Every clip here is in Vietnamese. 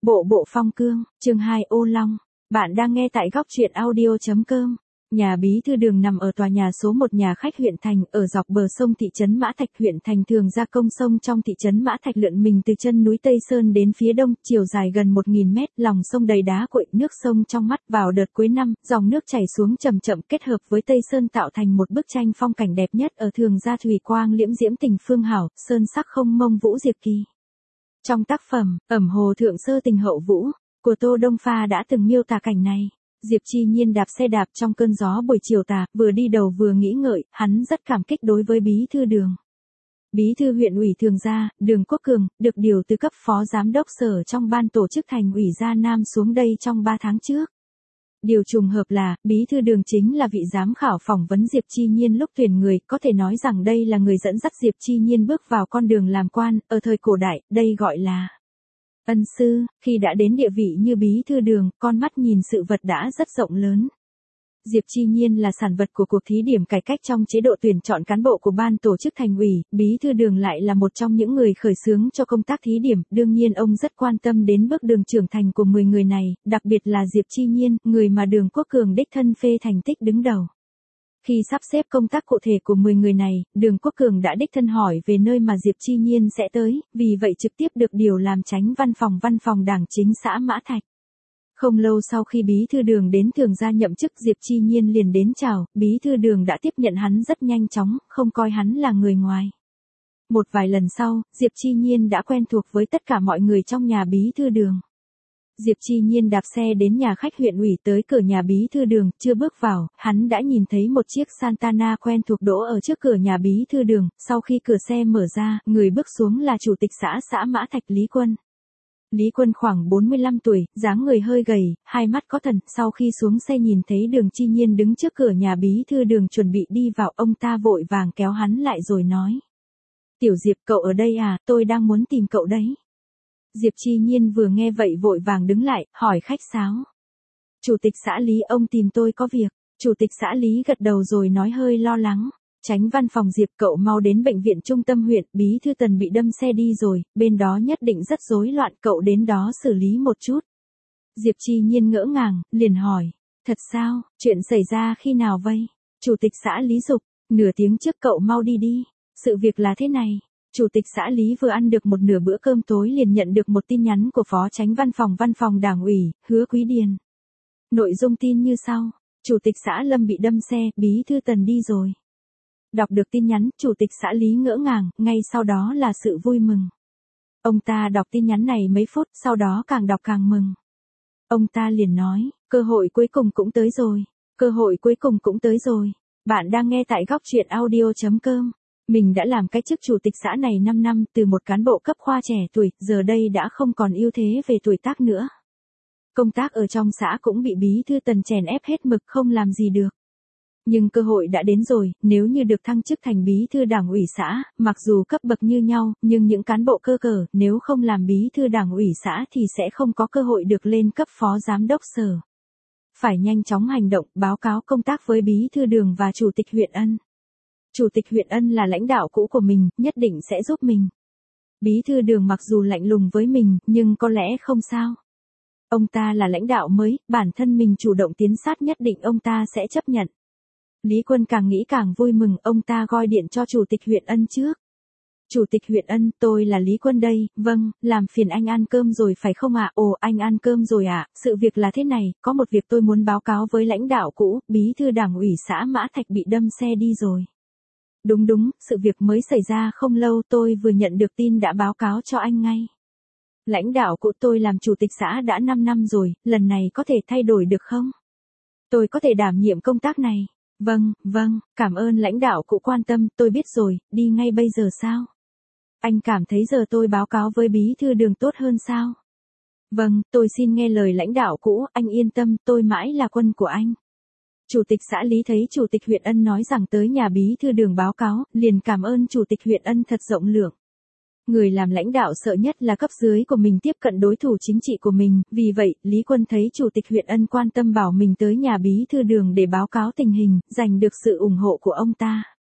Bộ bộ phong cương, chương 2 ô long. Bạn đang nghe tại góc truyện audio.com. Nhà bí thư Đường nằm ở tòa nhà số 1 nhà khách huyện Thành, ở dọc bờ sông thị trấn Mã Thạch. Huyện Thành thường ra công sông trong thị trấn Mã Thạch lượn mình từ chân núi Tây Sơn đến phía đông, chiều dài gần 1.000 mét, lòng sông đầy đá cuội, nước sông trong mắt. Vào đợt cuối năm, dòng nước chảy xuống chậm chậm kết hợp với Tây Sơn tạo thành một bức tranh phong cảnh đẹp nhất ở Thường Gia. Thủy quang liễm diễm tình phương hảo, sơn sắc không mông vũ diệp kỳ. Trong tác phẩm Ẩm Hồ Thượng Sơ Tình Hậu Vũ của Tô Đông Pha đã từng miêu tả cảnh này. Diệp Chi Nhiên đạp xe đạp trong cơn gió buổi chiều tà, vừa đi đầu vừa nghĩ ngợi, hắn rất cảm kích đối với bí thư Đường. Bí thư huyện ủy Thường Gia, Đường Quốc Cường, được điều từ cấp phó giám đốc sở trong ban tổ chức thành ủy Gia Nam xuống đây trong 3 tháng trước. Điều trùng hợp là, bí thư Đường chính là vị giám khảo phỏng vấn Diệp Chi Nhiên lúc tuyển người, có thể nói rằng đây là người dẫn dắt Diệp Chi Nhiên bước vào con đường làm quan, ở thời cổ đại, đây gọi là ân sư. Khi đã đến địa vị như bí thư Đường, con mắt nhìn sự vật đã rất rộng lớn. Diệp Chi Nhiên là sản vật của cuộc thí điểm cải cách trong chế độ tuyển chọn cán bộ của ban tổ chức thành ủy, bí thư Đường lại là một trong những người khởi xướng cho công tác thí điểm, đương nhiên ông rất quan tâm đến bước đường trưởng thành của 10 người này, đặc biệt là Diệp Chi Nhiên, người mà Đường Quốc Cường đích thân phê thành tích đứng đầu. Khi sắp xếp công tác cụ thể của 10 người này, Đường Quốc Cường đã đích thân hỏi về nơi mà Diệp Chi Nhiên sẽ tới, vì vậy trực tiếp được điều làm chánh văn phòng Đảng chính xã Mã Thạch. Không lâu sau khi bí thư Đường đến Thường Gia nhậm chức, Diệp Chi Nhiên liền đến chào, bí thư Đường đã tiếp nhận hắn rất nhanh chóng, không coi hắn là người ngoài. Một vài lần sau, Diệp Chi Nhiên đã quen thuộc với tất cả mọi người trong nhà bí thư Đường. Diệp Chi Nhiên đạp xe đến nhà khách huyện ủy, tới cửa nhà bí thư Đường, chưa bước vào, hắn đã nhìn thấy một chiếc Santana quen thuộc đỗ ở trước cửa nhà bí thư Đường. Sau khi cửa xe mở ra, người bước xuống là chủ tịch xã Mã Thạch Lý Quân. Lý Quân khoảng 45 tuổi, dáng người hơi gầy, hai mắt có thần. Sau khi xuống xe nhìn thấy Đường Chi Nhiên đứng trước cửa nhà bí thư Đường chuẩn bị đi vào, ông ta vội vàng kéo hắn lại rồi nói: "Tiểu Diệp, cậu ở đây à, tôi đang muốn tìm cậu đấy." Diệp Chi Nhiên vừa nghe vậy vội vàng đứng lại, hỏi khách sáo: "Chủ tịch xã Lý, ông tìm tôi có việc?" Chủ tịch xã Lý gật đầu rồi nói hơi lo lắng: "Chánh văn phòng Diệp, cậu mau đến bệnh viện trung tâm huyện, bí thư Tần bị đâm xe đi rồi, bên đó nhất định rất rối loạn, cậu đến đó xử lý một chút." Diệp Chi Nhiên ngỡ ngàng, liền hỏi: "Thật sao, chuyện xảy ra khi nào vậy?" Chủ tịch xã Lý giục: "Nửa tiếng trước, cậu mau đi đi." Sự việc là thế này. Chủ tịch xã Lý vừa ăn được một nửa bữa cơm tối liền nhận được một tin nhắn của phó chánh văn phòng Đảng ủy, Hứa Quý Điền. Nội dung tin như sau: Chủ tịch xã Lâm bị đâm xe, bí thư Tần đi rồi. Đọc được tin nhắn, chủ tịch xã Lý ngỡ ngàng, ngay sau đó là sự vui mừng. Ông ta đọc tin nhắn này mấy phút, sau đó càng đọc càng mừng. Ông ta liền nói: "Cơ hội cuối cùng cũng tới rồi. Cơ hội cuối cùng cũng tới rồi." Bạn đang nghe tại góc truyện audio.com. Mình đã làm cái chức chủ tịch xã này 5 năm, từ một cán bộ cấp khoa trẻ tuổi, giờ đây đã không còn ưu thế về tuổi tác nữa. Công tác ở trong xã cũng bị bí thư Tần chèn ép hết mực, không làm gì được. Nhưng cơ hội đã đến rồi, nếu như được thăng chức thành bí thư Đảng ủy xã, mặc dù cấp bậc như nhau, nhưng những cán bộ cơ cờ, nếu không làm bí thư Đảng ủy xã thì sẽ không có cơ hội được lên cấp phó giám đốc sở. Phải nhanh chóng hành động, báo cáo công tác với bí thư Đường và chủ tịch huyện Ân. Chủ tịch huyện Ân là lãnh đạo cũ của mình, nhất định sẽ giúp mình. Bí thư Đường mặc dù lạnh lùng với mình, nhưng có lẽ không sao. Ông ta là lãnh đạo mới, bản thân mình chủ động tiến sát nhất định ông ta sẽ chấp nhận. Lý Quân càng nghĩ càng vui mừng, ông ta gọi điện cho chủ tịch huyện Ân trước. "Chủ tịch huyện Ân, tôi là Lý Quân đây." "Vâng, làm phiền anh ăn cơm rồi phải không ạ?" "Ồ, anh ăn cơm rồi ạ, sự việc là thế này, có một việc tôi muốn báo cáo với lãnh đạo cũ, bí thư Đảng ủy xã Mã Thạch bị đâm xe đi rồi." Đúng, sự việc mới xảy ra không lâu, tôi vừa nhận được tin đã báo cáo cho anh ngay. Lãnh đạo cũ, tôi làm chủ tịch xã đã 5 năm rồi, lần này có thể thay đổi được không? Tôi có thể đảm nhiệm công tác này. Vâng, cảm ơn lãnh đạo cũ quan tâm, tôi biết rồi, đi ngay bây giờ sao? Anh cảm thấy giờ tôi báo cáo với bí thư Đường tốt hơn sao? Vâng, tôi xin nghe lời lãnh đạo cũ, anh yên tâm, tôi mãi là quân của anh. Chủ tịch xã Lý thấy chủ tịch huyện Ân nói rằng tới nhà bí thư Đường báo cáo, liền cảm ơn chủ tịch huyện Ân thật rộng lượng. Người làm lãnh đạo sợ nhất là cấp dưới của mình tiếp cận đối thủ chính trị của mình, vì vậy, Lý Quân thấy chủ tịch huyện Ân quan tâm bảo mình tới nhà bí thư Đường để báo cáo tình hình, giành được sự ủng hộ của ông ta.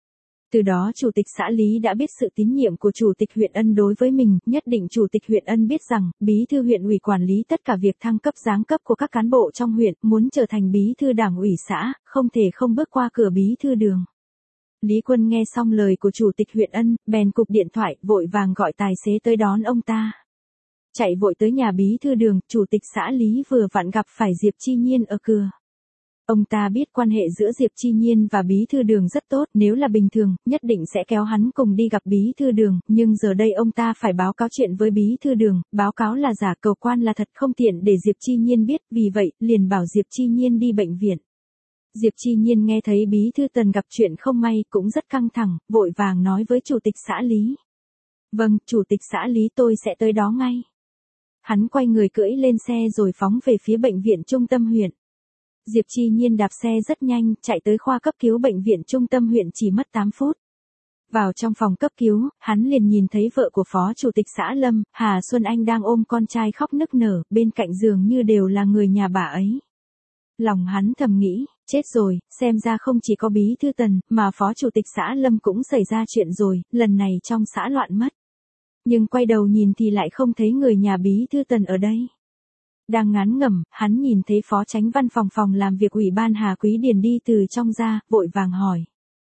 Từ đó Chủ tịch xã Lý đã biết sự tín nhiệm của Chủ tịch huyện Ân đối với mình, nhất định Chủ tịch huyện Ân biết rằng, bí thư huyện ủy quản lý tất cả việc thăng cấp giáng cấp của các cán bộ trong huyện, muốn trở thành bí thư đảng ủy xã, không thể không bước qua cửa bí thư đường. Lý Quân nghe xong lời của Chủ tịch huyện Ân, bèn cụp điện thoại, vội vàng gọi tài xế tới đón ông ta. Chạy vội tới nhà bí thư đường, Chủ tịch xã Lý vừa vặn gặp phải Diệp Chi Nhiên ở cửa. Ông ta biết quan hệ giữa Diệp Chi Nhiên và bí thư đường rất tốt, nếu là bình thường, nhất định sẽ kéo hắn cùng đi gặp bí thư đường, nhưng giờ đây ông ta phải báo cáo chuyện với bí thư đường, báo cáo là giả, cầu quan là thật, không tiện để Diệp Chi Nhiên biết, vì vậy, liền bảo Diệp Chi Nhiên đi bệnh viện. Diệp Chi Nhiên nghe thấy bí thư Tần gặp chuyện không may, cũng rất căng thẳng, vội vàng nói với Chủ tịch xã Lý. Vâng, Chủ tịch xã Lý, tôi sẽ tới đó ngay. Hắn quay người cưỡi lên xe rồi phóng về phía bệnh viện trung tâm huyện. Diệp Chi Nhiên đạp xe rất nhanh, chạy tới khoa cấp cứu bệnh viện trung tâm huyện chỉ mất 8 phút. Vào trong phòng cấp cứu, hắn liền nhìn thấy vợ của Phó Chủ tịch xã Lâm, Hà Xuân Anh đang ôm con trai khóc nức nở, bên cạnh giường như đều là người nhà bà ấy. Lòng hắn thầm nghĩ, chết rồi, xem ra không chỉ có bí thư Tần, mà Phó Chủ tịch xã Lâm cũng xảy ra chuyện rồi, lần này trong xã loạn mất. Nhưng quay đầu nhìn thì lại không thấy người nhà bí thư Tần ở đây. Đang ngán ngẩm, hắn nhìn thấy Phó Chánh Văn phòng làm việc ủy ban Hà Quý Điền đi từ trong ra, vội vàng hỏi.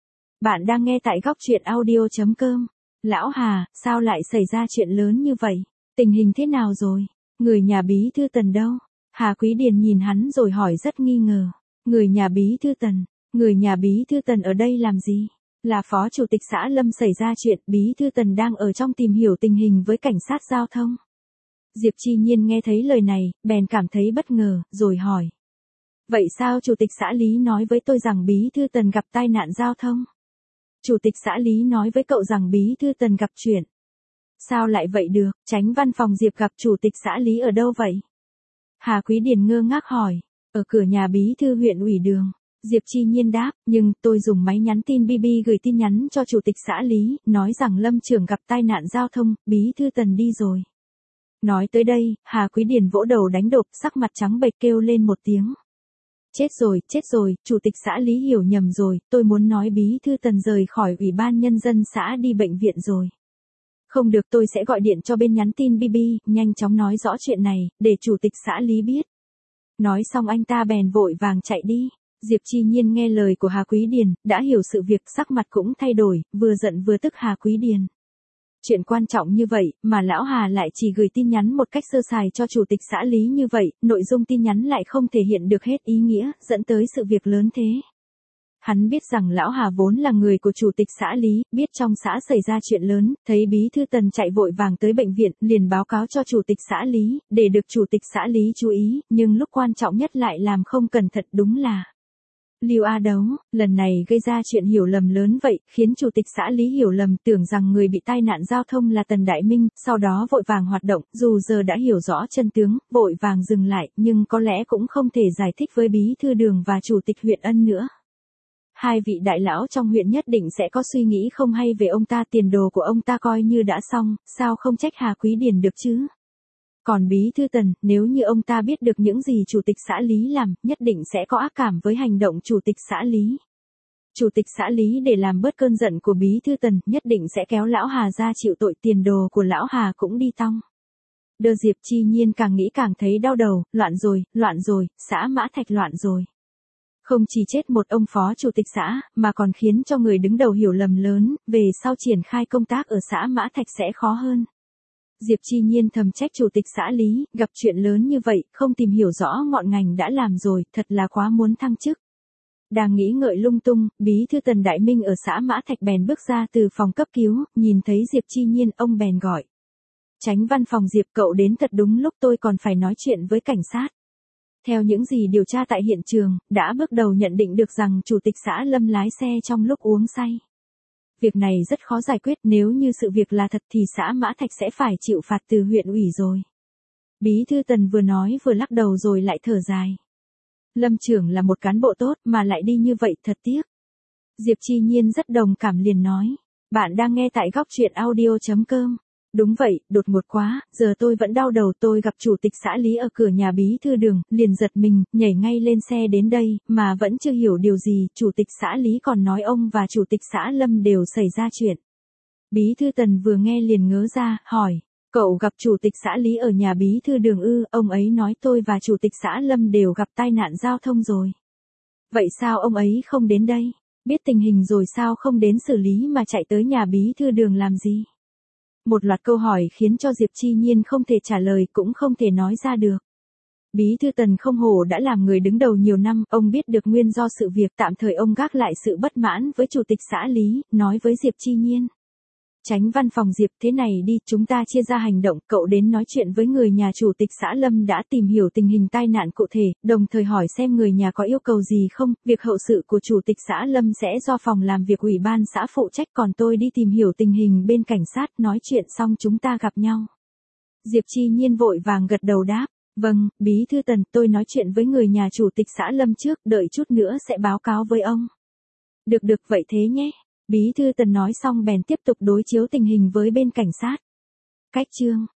Bạn đang nghe tại góc truyện audio.com. Lão Hà, sao lại xảy ra chuyện lớn như vậy? Tình hình thế nào rồi? Người nhà bí thư Tần đâu? Hà Quý Điền nhìn hắn rồi hỏi rất nghi ngờ. Người nhà bí thư Tần? Người nhà bí thư Tần ở đây làm gì? Là Phó Chủ tịch xã Lâm xảy ra chuyện, bí thư Tần đang ở trong tìm hiểu tình hình với cảnh sát giao thông. Diệp Chi Nhiên nghe thấy lời này, bèn cảm thấy bất ngờ, rồi hỏi. Vậy sao Chủ tịch xã Lý nói với tôi rằng bí thư Tần gặp tai nạn giao thông? Chủ tịch xã Lý nói với cậu rằng bí thư Tần gặp chuyện. Sao lại vậy được, Chánh văn phòng Diệp gặp Chủ tịch xã Lý ở đâu vậy? Hà Quý Điền ngơ ngác hỏi. Ở cửa nhà bí thư huyện ủy đường. Diệp Chi Nhiên đáp, nhưng tôi dùng máy nhắn tin BB gửi tin nhắn cho Chủ tịch xã Lý, nói rằng Lâm trưởng gặp tai nạn giao thông, bí thư Tần đi rồi. Nói tới đây, Hà Quý Điền vỗ đầu đánh đột, sắc mặt trắng bệch kêu lên một tiếng. Chết rồi, Chủ tịch xã Lý hiểu nhầm rồi, tôi muốn nói bí thư Tần rời khỏi Ủy ban Nhân dân xã đi bệnh viện rồi. Không được, tôi sẽ gọi điện cho bên nhắn tin BB, nhanh chóng nói rõ chuyện này, để Chủ tịch xã Lý biết. Nói xong anh ta bèn vội vàng chạy đi. Diệp Chi Nhiên nghe lời của Hà Quý Điền, đã hiểu sự việc, sắc mặt cũng thay đổi, vừa giận vừa tức Hà Quý Điền. Chuyện quan trọng như vậy, mà lão Hà lại chỉ gửi tin nhắn một cách sơ sài cho Chủ tịch xã Lý như vậy, nội dung tin nhắn lại không thể hiện được hết ý nghĩa, dẫn tới sự việc lớn thế. Hắn biết rằng lão Hà vốn là người của Chủ tịch xã Lý, biết trong xã xảy ra chuyện lớn, thấy bí thư Tần chạy vội vàng tới bệnh viện, liền báo cáo cho Chủ tịch xã Lý, để được Chủ tịch xã Lý chú ý, nhưng lúc quan trọng nhất lại làm không cẩn thận, đúng là Lưu A Đấu, lần này gây ra chuyện hiểu lầm lớn vậy, khiến Chủ tịch xã Lý hiểu lầm, tưởng rằng người bị tai nạn giao thông là Tần Đại Minh, sau đó vội vàng hoạt động, dù giờ đã hiểu rõ chân tướng, vội vàng dừng lại, nhưng có lẽ cũng không thể giải thích với bí thư đường và Chủ tịch huyện Ân nữa. Hai vị đại lão trong huyện nhất định sẽ có suy nghĩ không hay về ông ta, tiền đồ của ông ta coi như đã xong, sao không trách Hà Quý Điền được chứ? Còn bí thư Tần, nếu như ông ta biết được những gì Chủ tịch xã Lý làm, nhất định sẽ có ác cảm với hành động Chủ tịch xã Lý. Chủ tịch xã Lý để làm bớt cơn giận của bí thư Tần, nhất định sẽ kéo lão Hà ra chịu tội, tiền đồ của lão Hà cũng đi tong. Diệp Chi Nhiên càng nghĩ càng thấy đau đầu, loạn rồi, xã Mã Thạch loạn rồi. Không chỉ chết một ông phó chủ tịch xã, mà còn khiến cho người đứng đầu hiểu lầm lớn, về sau triển khai công tác ở xã Mã Thạch sẽ khó hơn. Diệp Chi Nhiên thầm trách Chủ tịch xã Lý, gặp chuyện lớn như vậy, không tìm hiểu rõ ngọn ngành đã làm rồi, thật là quá muốn thăng chức. Đang nghĩ ngợi lung tung, bí thư Tần Đại Minh ở xã Mã Thạch bèn bước ra từ phòng cấp cứu, nhìn thấy Diệp Chi Nhiên, ông bèn gọi. Chánh văn phòng Diệp, cậu đến thật đúng lúc, tôi còn phải nói chuyện với cảnh sát. Theo những gì điều tra tại hiện trường, đã bước đầu nhận định được rằng Chủ tịch xã Lâm lái xe trong lúc uống say. Việc này rất khó giải quyết, nếu như sự việc là thật thì xã Mã Thạch sẽ phải chịu phạt từ huyện ủy rồi. Bí thư Tần vừa nói vừa lắc đầu rồi lại thở dài. Lâm trưởng là một cán bộ tốt mà lại đi như vậy, thật tiếc. Diệp Chi Nhiên rất đồng cảm liền nói. Bạn đang nghe tại góc truyện audio.com. Đúng vậy, đột ngột quá, giờ tôi vẫn đau đầu, tôi gặp chủ tịch xã Lý ở cửa nhà bí thư Đường, liền giật mình, nhảy ngay lên xe đến đây, mà vẫn chưa hiểu điều gì, chủ tịch xã Lý còn nói ông và chủ tịch xã Lâm đều xảy ra chuyện. Bí thư Tần vừa nghe liền ngớ ra, hỏi, cậu gặp chủ tịch xã Lý ở nhà bí thư Đường ư? Ông ấy nói tôi và chủ tịch xã Lâm đều gặp tai nạn giao thông rồi. Vậy sao ông ấy không đến đây? Biết tình hình rồi sao không đến xử lý mà chạy tới nhà bí thư Đường làm gì? Một loạt câu hỏi khiến cho Diệp Chi Nhiên không thể trả lời cũng không thể nói ra được. Bí thư Tần không hổ đã làm người đứng đầu nhiều năm, ông biết được nguyên do sự việc, tạm thời ông gác lại sự bất mãn với chủ tịch xã Lý, nói với Diệp Chi Nhiên. Chánh văn phòng Diệp, thế này đi, chúng ta chia ra hành động, cậu đến nói chuyện với người nhà chủ tịch xã Lâm đã tìm hiểu tình hình tai nạn cụ thể, đồng thời hỏi xem người nhà có yêu cầu gì không, việc hậu sự của chủ tịch xã Lâm sẽ do phòng làm việc ủy ban xã phụ trách, còn tôi đi tìm hiểu tình hình bên cảnh sát, nói chuyện xong chúng ta gặp nhau. Diệp Chi Nhiên vội vàng gật đầu đáp, vâng, bí thư Tần, tôi nói chuyện với người nhà chủ tịch xã Lâm trước, đợi chút nữa sẽ báo cáo với ông. Được vậy thế nhé. Bí thư Tần nói xong bèn tiếp tục đối chiếu tình hình với bên cảnh sát. Cách chương